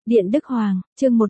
Điện Đức Hoàng, chương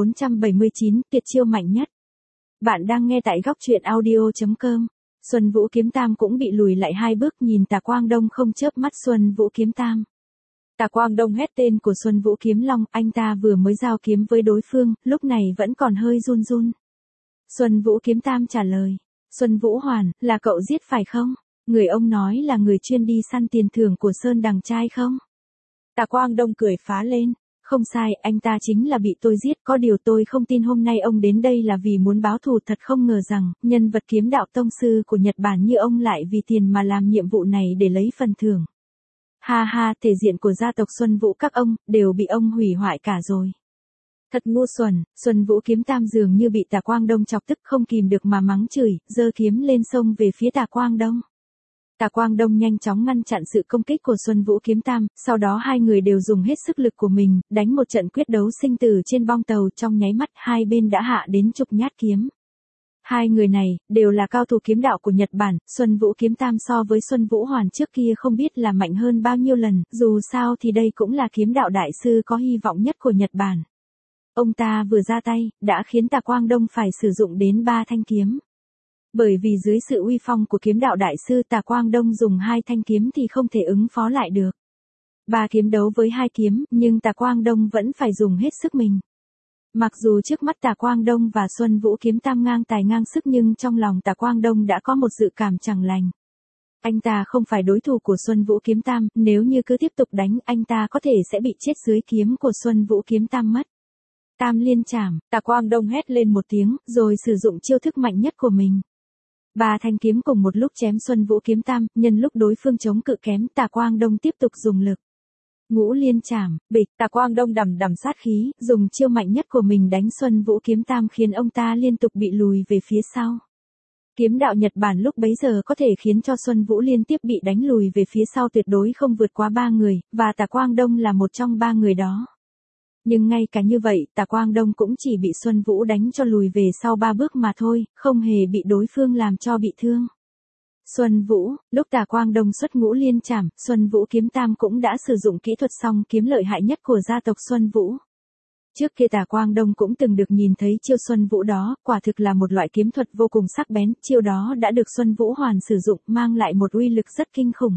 1479, tuyệt chiêu mạnh nhất. Bạn đang nghe tại góc truyện audio.com. Xuân Vũ Kiếm Tam cũng bị lùi lại 2 bước, nhìn Tà Quang Đông không chớp mắt Xuân Vũ Kiếm Tam. Tà Quang Đông hét tên của Xuân Vũ Kiếm Long, anh ta vừa mới giao kiếm với đối phương, lúc này vẫn còn hơi run run. Xuân Vũ Kiếm Tam trả lời, Xuân Vũ Hoàn, là cậu giết phải không? Người ông nói là người chuyên đi săn tiền thưởng của Sơn Đằng trai không? Tà Quang Đông cười phá lên. Không sai, anh ta chính là bị tôi giết, có điều tôi không tin hôm nay ông đến đây là vì muốn báo thù, thật không ngờ rằng, nhân vật kiếm đạo tông sư của Nhật Bản như ông lại vì tiền mà làm nhiệm vụ này để lấy phần thưởng. Ha ha, thể diện của gia tộc Xuân Vũ các ông, đều bị ông hủy hoại cả rồi. Thật ngu xuẩn, Xuân Vũ Kiếm Tam dường như bị Tà Quang Đông chọc tức không kìm được mà mắng chửi, giơ kiếm lên xông về phía Tà Quang Đông. Tà Quang Đông nhanh chóng ngăn chặn sự công kích của Xuân Vũ Kiếm Tam, sau đó hai người đều dùng hết sức lực của mình, đánh một trận quyết đấu sinh tử trên bong tàu, trong nháy mắt hai bên đã hạ đến chục nhát kiếm. Hai người này, đều là cao thủ kiếm đạo của Nhật Bản, Xuân Vũ Kiếm Tam so với Xuân Vũ Hoàn trước kia không biết là mạnh hơn bao nhiêu lần, dù sao thì đây cũng là kiếm đạo đại sư có hy vọng nhất của Nhật Bản. Ông ta vừa ra tay, đã khiến Tà Quang Đông phải sử dụng đến 3 thanh kiếm. Bởi vì dưới sự uy phong của kiếm đạo đại sư, Tà Quang Đông dùng 2 thanh kiếm thì không thể ứng phó lại được. 3 kiếm đấu với 2 kiếm, nhưng Tà Quang Đông vẫn phải dùng hết sức mình. Mặc dù trước mắt Tà Quang Đông và Xuân Vũ Kiếm Tam ngang tài ngang sức, nhưng trong lòng Tà Quang Đông đã có một dự cảm chẳng lành. Anh ta không phải đối thủ của Xuân Vũ Kiếm Tam, nếu như cứ tiếp tục đánh, anh ta có thể sẽ bị chết dưới kiếm của Xuân Vũ Kiếm Tam mất. Tam liên chảm, Tà Quang Đông hét lên một tiếng, rồi sử dụng chiêu thức mạnh nhất của mình. 3 thanh kiếm cùng một lúc chém Xuân Vũ Kiếm Tam, nhân lúc đối phương chống cự kém, Tà Quang Đông tiếp tục dùng lực. Ngũ liên chảm, bịch, Tà Quang Đông đầm đầm sát khí, dùng chiêu mạnh nhất của mình đánh Xuân Vũ Kiếm Tam, khiến ông ta liên tục bị lùi về phía sau. Kiếm đạo Nhật Bản lúc bấy giờ có thể khiến cho Xuân Vũ liên tiếp bị đánh lùi về phía sau tuyệt đối không vượt quá 3 người, và Tà Quang Đông là một trong 3 người đó. Nhưng ngay cả như vậy, Tà Quang Đông cũng chỉ bị Xuân Vũ đánh cho lùi về sau 3 bước mà thôi, không hề bị đối phương làm cho bị thương. Xuân Vũ, lúc Tà Quang Đông xuất ngũ liên chảm, Xuân Vũ Kiếm Tam cũng đã sử dụng kỹ thuật song kiếm lợi hại nhất của gia tộc Xuân Vũ. Trước kia Tà Quang Đông cũng từng được nhìn thấy chiêu Xuân Vũ đó, quả thực là một loại kiếm thuật vô cùng sắc bén, chiêu đó đã được Xuân Vũ Hoàn sử dụng, mang lại một uy lực rất kinh khủng.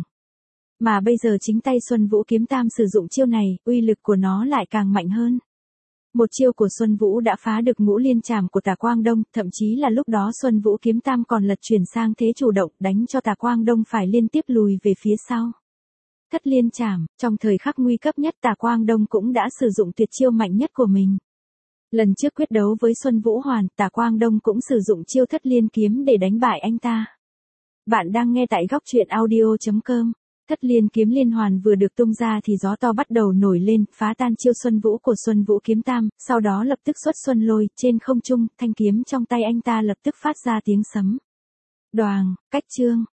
Mà bây giờ chính tay Xuân Vũ Kiếm Tam sử dụng chiêu này, uy lực của nó lại càng mạnh hơn. Một chiêu của Xuân Vũ đã phá được ngũ liên chảm của Tà Quang Đông, thậm chí là lúc đó Xuân Vũ Kiếm Tam còn lật chuyển sang thế chủ động, đánh cho Tà Quang Đông phải liên tiếp lùi về phía sau. Thất liên chảm, trong thời khắc nguy cấp nhất Tà Quang Đông cũng đã sử dụng tuyệt chiêu mạnh nhất của mình. Lần trước quyết đấu với Xuân Vũ Hoàn, Tà Quang Đông cũng sử dụng chiêu thất liên kiếm để đánh bại anh ta. Bạn đang nghe tại góc truyện audio.com. Thất liên kiếm liên hoàn vừa được tung ra thì gió to bắt đầu nổi lên, phá tan chiêu Xuân Vũ của Xuân Vũ Kiếm Tam, sau đó lập tức xuất Xuân Lôi, trên không trung, thanh kiếm trong tay anh ta lập tức phát ra tiếng sấm. Đoàng, cách chương,